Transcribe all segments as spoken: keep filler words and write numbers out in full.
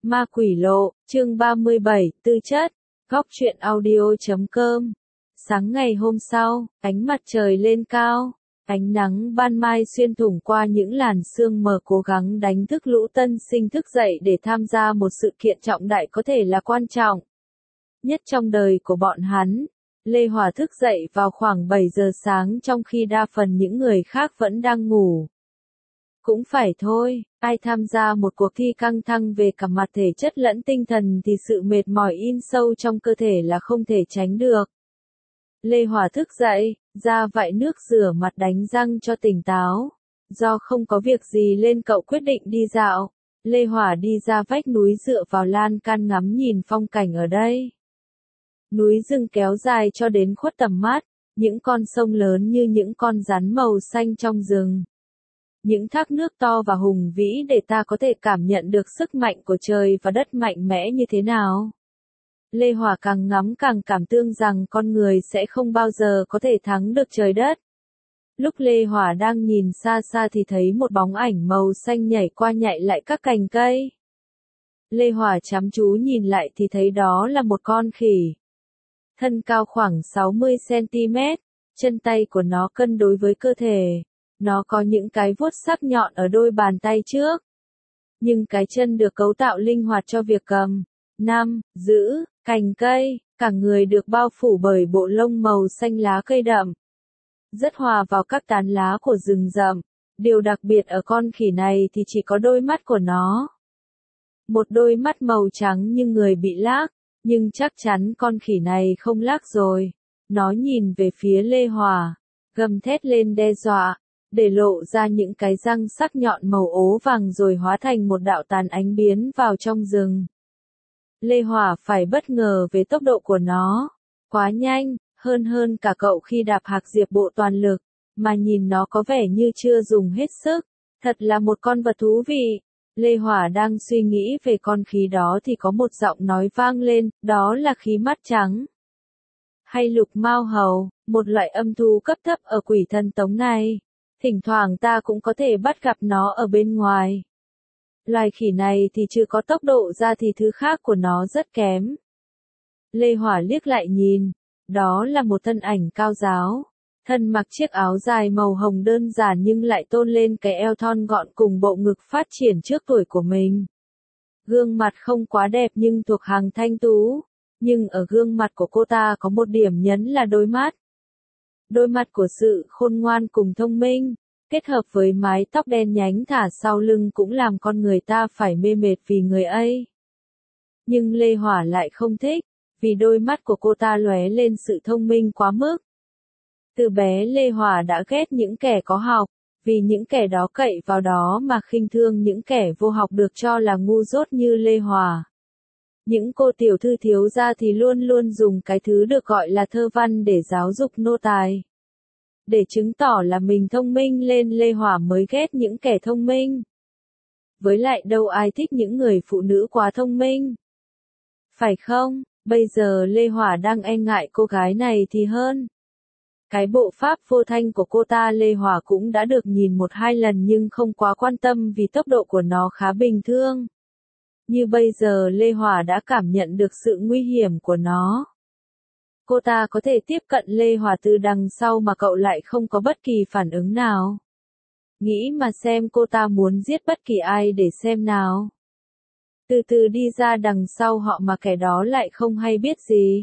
Ma Quỷ Lộ, chương ba mươi bảy, tư chất, góc truyện audio chấm com. Sáng ngày hôm sau, ánh mặt trời lên cao, ánh nắng ban mai xuyên thủng qua những làn sương mờ cố gắng đánh thức lũ tân sinh thức dậy để tham gia một sự kiện trọng đại có thể là quan trọng nhất trong đời của bọn hắn. Lê Hòa thức dậy vào khoảng bảy giờ sáng trong khi đa phần những người khác vẫn đang ngủ. Cũng phải thôi, ai tham gia một cuộc thi căng thẳng về cả mặt thể chất lẫn tinh thần thì sự mệt mỏi in sâu trong cơ thể là không thể tránh được. Lê Hòa thức dậy, ra vại nước rửa mặt đánh răng cho tỉnh táo. Do không có việc gì nên cậu quyết định đi dạo. Lê Hòa đi ra vách núi dựa vào lan can ngắm nhìn phong cảnh ở đây. Núi rừng kéo dài cho đến khuất tầm mắt, những con sông lớn như những con rắn màu xanh trong rừng. Những thác nước to và hùng vĩ để ta có thể cảm nhận được sức mạnh của trời và đất mạnh mẽ như thế nào. Lê Hòa càng ngắm càng cảm tưởng rằng con người sẽ không bao giờ có thể thắng được trời đất. Lúc Lê Hòa đang nhìn xa xa thì thấy một bóng ảnh màu xanh nhảy qua nhảy lại các cành cây. Lê Hòa chăm chú nhìn lại thì thấy đó là một con khỉ. Thân cao khoảng sáu mươi xăng ti mét, chân tay của nó cân đối với cơ thể. Nó có những cái vuốt sắc nhọn ở đôi bàn tay trước. Nhưng cái chân được cấu tạo linh hoạt cho việc cầm, nắm, giữ, cành cây, cả người được bao phủ bởi bộ lông màu xanh lá cây đậm. Rất hòa vào các tán lá của rừng rậm. Điều đặc biệt ở con khỉ này thì chỉ có đôi mắt của nó. Một đôi mắt màu trắng như người bị lác, nhưng chắc chắn con khỉ này không lác rồi. Nó nhìn về phía Lê Hòa, gầm thét lên đe dọa, để lộ ra những cái răng sắc nhọn màu ố vàng rồi hóa thành một đạo tàn ánh biến vào trong rừng. Lê Hòa phải bất ngờ về tốc độ của nó, quá nhanh, hơn hơn cả cậu khi đạp hạc diệp bộ toàn lực, mà nhìn nó có vẻ như chưa dùng hết sức, thật là một con vật thú vị. Lê Hòa đang suy nghĩ về con khí đó thì có một giọng nói vang lên, đó là khí mắt trắng. Hay lục mao hầu, một loại âm thú cấp thấp ở quỷ thần tống này. Thỉnh thoảng ta cũng có thể bắt gặp nó ở bên ngoài. Loài khỉ này thì trừ có tốc độ ra thì thứ khác của nó rất kém. Lê Hòa liếc lại nhìn, đó là một thân ảnh cao ráo. Thân mặc chiếc áo dài màu hồng đơn giản nhưng lại tôn lên cái eo thon gọn cùng bộ ngực phát triển trước tuổi của mình. Gương mặt không quá đẹp nhưng thuộc hàng thanh tú. Nhưng ở gương mặt của cô ta có một điểm nhấn là đôi mắt. Đôi mắt của sự khôn ngoan cùng thông minh, kết hợp với mái tóc đen nhánh thả sau lưng cũng làm con người ta phải mê mệt vì người ấy. Nhưng Lê Hòa lại không thích, vì đôi mắt của cô ta lóe lên sự thông minh quá mức. Từ bé Lê Hòa đã ghét những kẻ có học, vì những kẻ đó cậy vào đó mà khinh thương những kẻ vô học được cho là ngu dốt như Lê Hòa. Những cô tiểu thư thiếu gia thì luôn luôn dùng cái thứ được gọi là thơ văn để giáo dục nô tài. Để chứng tỏ là mình thông minh lên Lê Hòa mới ghét những kẻ thông minh. Với lại đâu ai thích những người phụ nữ quá thông minh. Phải không? Bây giờ Lê Hòa đang e ngại cô gái này thì hơn. Cái bộ pháp vô thanh của cô ta Lê Hòa cũng đã được nhìn một hai lần nhưng không quá quan tâm vì tốc độ của nó khá bình thường. Như bây giờ Lê Hòa đã cảm nhận được sự nguy hiểm của nó. Cô ta có thể tiếp cận Lê Hòa từ đằng sau mà cậu lại không có bất kỳ phản ứng nào. Nghĩ mà xem cô ta muốn giết bất kỳ ai để xem nào. Từ từ đi ra đằng sau họ mà kẻ đó lại không hay biết gì.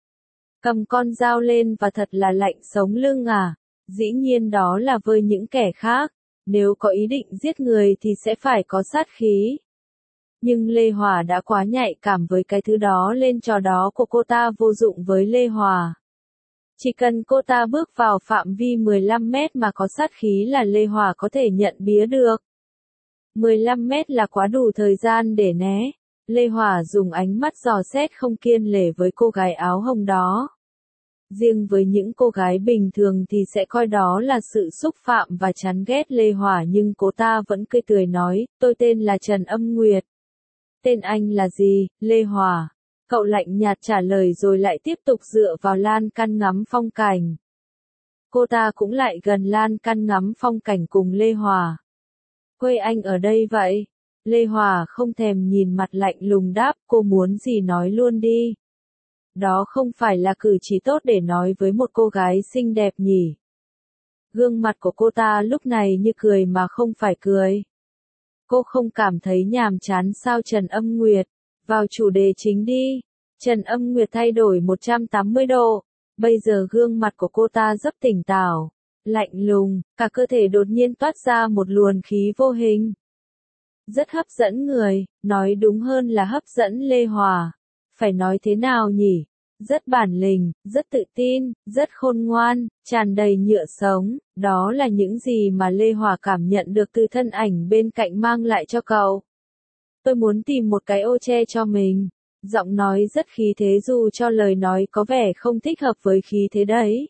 Cầm con dao lên và thật là lạnh sống lưng à. Dĩ nhiên đó là với những kẻ khác. Nếu có ý định giết người thì sẽ phải có sát khí. Nhưng Lê Hòa đã quá nhạy cảm với cái thứ đó lên trò đó của cô ta vô dụng với Lê Hòa. Chỉ cần cô ta bước vào phạm vi mười lăm mét mà có sát khí là Lê Hòa có thể nhận bía được. mười lăm mét là quá đủ thời gian để né. Lê Hòa dùng ánh mắt dò xét không kiêng nể với cô gái áo hồng đó. Riêng với những cô gái bình thường thì sẽ coi đó là sự xúc phạm và chán ghét Lê Hòa nhưng cô ta vẫn cười tươi nói, tôi tên là Trần Âm Nguyệt. Tên anh là gì, Lê Hòa? Cậu lạnh nhạt trả lời rồi lại tiếp tục dựa vào lan can ngắm phong cảnh. Cô ta cũng lại gần lan can ngắm phong cảnh cùng Lê Hòa. Quê anh ở đây vậy? Lê Hòa không thèm nhìn mặt lạnh lùng đáp, cô muốn gì nói luôn đi. Đó không phải là cử chỉ tốt để nói với một cô gái xinh đẹp nhỉ. Gương mặt của cô ta lúc này như cười mà không phải cười. Cô không cảm thấy nhàm chán sao Trần Âm Nguyệt? Vào chủ đề chính đi. Trần Âm Nguyệt thay đổi một trăm tám mươi độ. Bây giờ gương mặt của cô ta rất tỉnh táo, lạnh lùng, cả cơ thể đột nhiên toát ra một luồng khí vô hình. Rất hấp dẫn người, nói đúng hơn là hấp dẫn Lê Hòa. Phải nói thế nào nhỉ? Rất bản lĩnh, rất tự tin, rất khôn ngoan, tràn đầy nhựa sống, đó là những gì mà Lê Hòa cảm nhận được từ thân ảnh bên cạnh mang lại cho cậu. Tôi muốn tìm một cái ô che cho mình. Giọng nói rất khí thế dù cho lời nói có vẻ không thích hợp với khí thế đấy.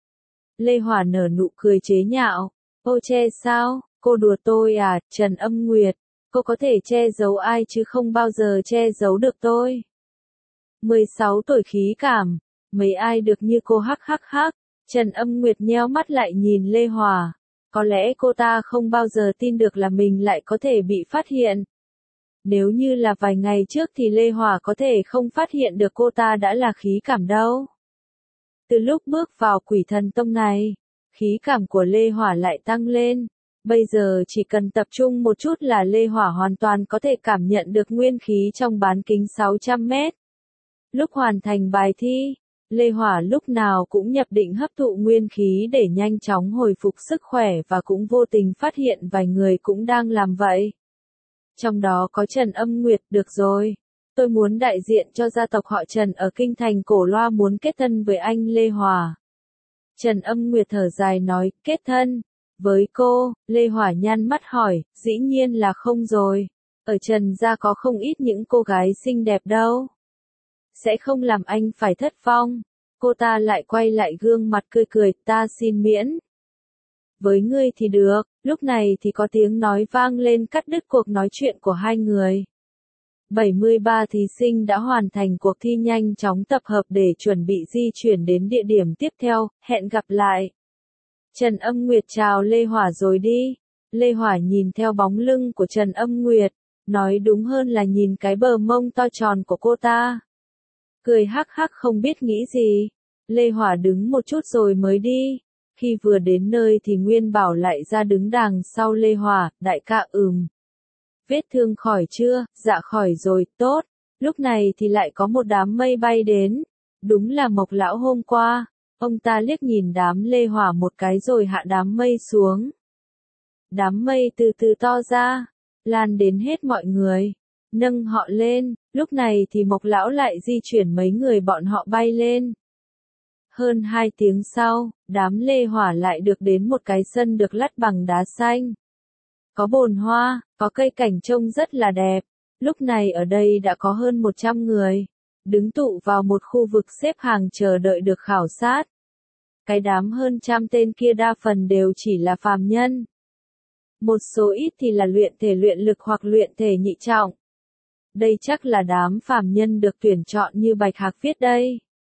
Lê Hòa nở nụ cười chế nhạo. Ô che sao? Cô đùa tôi à, Trần Âm Nguyệt? Cô có thể che giấu ai chứ không bao giờ che giấu được tôi. mười sáu tuổi khí cảm, mấy ai được như cô hắc hắc hắc. Trần Âm Nguyệt nheo mắt lại nhìn Lê Hòa. Có lẽ cô ta không bao giờ tin được là mình lại có thể bị phát hiện. Nếu như là vài ngày trước thì Lê Hòa có thể không phát hiện được cô ta đã là khí cảm đâu. Từ lúc bước vào Quỷ Thần Tông này, khí cảm của Lê Hòa lại tăng lên. Bây giờ chỉ cần tập trung một chút là Lê Hòa hoàn toàn có thể cảm nhận được nguyên khí trong bán kính sáu trăm mét. Lúc hoàn thành bài thi, Lê Hòa lúc nào cũng nhập định hấp thụ nguyên khí để nhanh chóng hồi phục sức khỏe và cũng vô tình phát hiện vài người cũng đang làm vậy. Trong đó có Trần Âm Nguyệt, được rồi. Tôi muốn đại diện cho gia tộc họ Trần ở kinh thành Cổ Loa muốn kết thân với anh Lê Hòa. Trần Âm Nguyệt thở dài nói, kết thân. Với cô, Lê Hòa nhăn mắt hỏi, dĩ nhiên là không rồi. Ở Trần gia có không ít những cô gái xinh đẹp đâu. Sẽ không làm anh phải thất vọng. Cô ta lại quay lại gương mặt cười cười, ta xin miễn. Với ngươi thì được, lúc này thì có tiếng nói vang lên cắt đứt cuộc nói chuyện của hai người. bảy mươi ba thí sinh đã hoàn thành cuộc thi nhanh chóng tập hợp để chuẩn bị di chuyển đến địa điểm tiếp theo, hẹn gặp lại. Trần Âm Nguyệt chào Lê Hòa rồi đi. Lê Hòa nhìn theo bóng lưng của Trần Âm Nguyệt, nói đúng hơn là nhìn cái bờ mông to tròn của cô ta. Cười hắc hắc không biết nghĩ gì. Lê Hòa đứng một chút rồi mới đi. Khi vừa đến nơi thì Nguyên Bảo lại ra đứng đằng sau Lê Hòa, đại ca ừm. Vết thương khỏi chưa? Dạ khỏi rồi, tốt. Lúc này thì lại có một đám mây bay đến. Đúng là Mộc lão hôm qua. Ông ta liếc nhìn đám Lê Hòa một cái rồi hạ đám mây xuống. Đám mây từ từ to ra, lan đến hết mọi người. Nâng họ lên, lúc này thì Mộc lão lại di chuyển mấy người bọn họ bay lên. Hơn hai tiếng sau, đám Lê Hòa lại được đến một cái sân được lát bằng đá xanh. Có bồn hoa, có cây cảnh trông rất là đẹp. Lúc này ở đây đã có hơn một trăm người, đứng tụ vào một khu vực xếp hàng chờ đợi được khảo sát. Cái đám hơn trăm tên kia đa phần đều chỉ là phàm nhân. Một số ít thì là luyện thể luyện lực hoặc luyện thể nhị trọng. Đây chắc là đám phàm nhân được tuyển chọn như Bạch Hạc viết đây.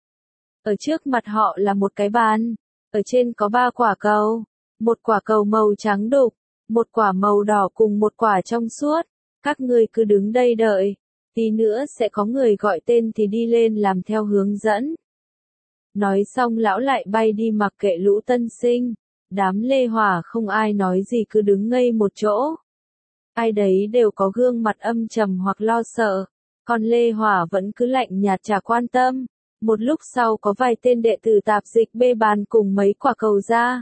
Ở trước mặt họ là một cái bàn, ở trên có ba quả cầu, một quả cầu màu trắng đục, một quả màu đỏ cùng một quả trong suốt. Các ngươi cứ đứng đây đợi, tí nữa sẽ có người gọi tên thì đi lên làm theo hướng dẫn. Nói xong lão lại bay đi mặc kệ lũ tân sinh. Đám Lê Hòa không ai nói gì cứ đứng ngây một chỗ. Ai đấy đều có gương mặt âm trầm hoặc lo sợ, còn Lê Hòa vẫn cứ lạnh nhạt chả quan tâm. Một lúc sau có vài tên đệ tử tạp dịch bê bàn cùng mấy quả cầu ra.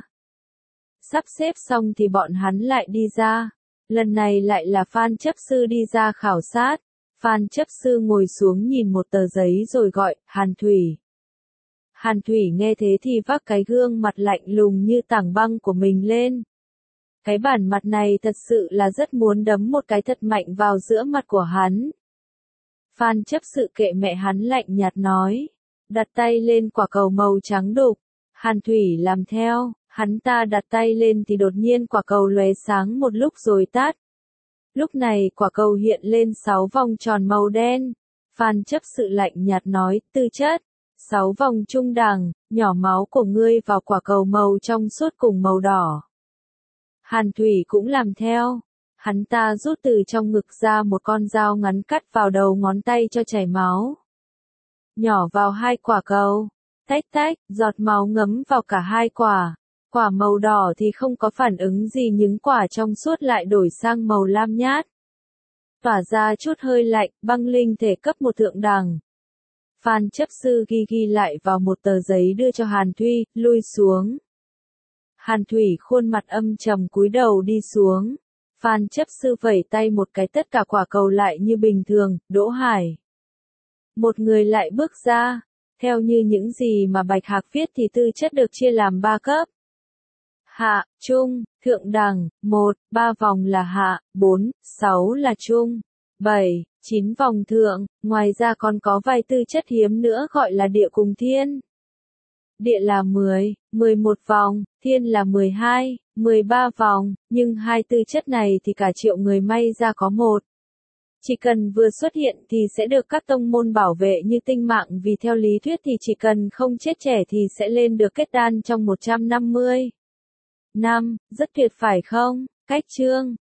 Sắp xếp xong thì bọn hắn lại đi ra. Lần này lại là Phan chấp sư đi ra khảo sát. Phan chấp sư ngồi xuống nhìn một tờ giấy rồi gọi, Hàn Thủy. Hàn Thủy nghe thế thì vác cái gương mặt lạnh lùng như tảng băng của mình lên. Cái bản mặt này thật sự là rất muốn đấm một cái thật mạnh vào giữa mặt của hắn. Phan chấp sự kệ mẹ hắn lạnh nhạt nói. Đặt tay lên quả cầu màu trắng đục. Hàn Thủy làm theo, hắn ta đặt tay lên thì đột nhiên quả cầu lóe sáng một lúc rồi tắt. Lúc này quả cầu hiện lên sáu vòng tròn màu đen. Phan chấp sự lạnh nhạt nói, tư chất. Sáu vòng trung đẳng, nhỏ máu của ngươi vào quả cầu màu trong suốt cùng màu đỏ. Hàn Thủy cũng làm theo. Hắn ta rút từ trong ngực ra một con dao ngắn cắt vào đầu ngón tay cho chảy máu. Nhỏ vào hai quả cầu. Tách tách, giọt máu ngấm vào cả hai quả. Quả màu đỏ thì không có phản ứng gì nhưng quả trong suốt lại đổi sang màu lam nhát. Tỏa ra chút hơi lạnh, băng linh thể cấp một thượng đẳng. Phan chấp sư ghi ghi lại vào một tờ giấy đưa cho Hàn Thuy, lui xuống. Hàn Thủy khuôn mặt âm trầm cúi đầu đi xuống. Phan chấp sư vẩy tay một cái tất cả quả cầu lại như bình thường, Đỗ Hải. Một người lại bước ra. Theo như những gì mà Bạch Hạc viết thì tư chất được chia làm ba cấp. Hạ, trung, thượng đẳng, một, ba vòng là hạ, bốn, sáu là trung, bảy, chín vòng thượng, ngoài ra còn có vài tư chất hiếm nữa gọi là địa cùng thiên. Địa là mười, mười một vòng, thiên là mười hai, mười ba vòng, nhưng hai tư chất này thì cả triệu người may ra có một. Chỉ cần vừa xuất hiện thì sẽ được các tông môn bảo vệ như tinh mạng vì theo lý thuyết thì chỉ cần không chết trẻ thì sẽ lên được kết đan trong một trăm năm mươi năm, rất tuyệt phải không? Cách chương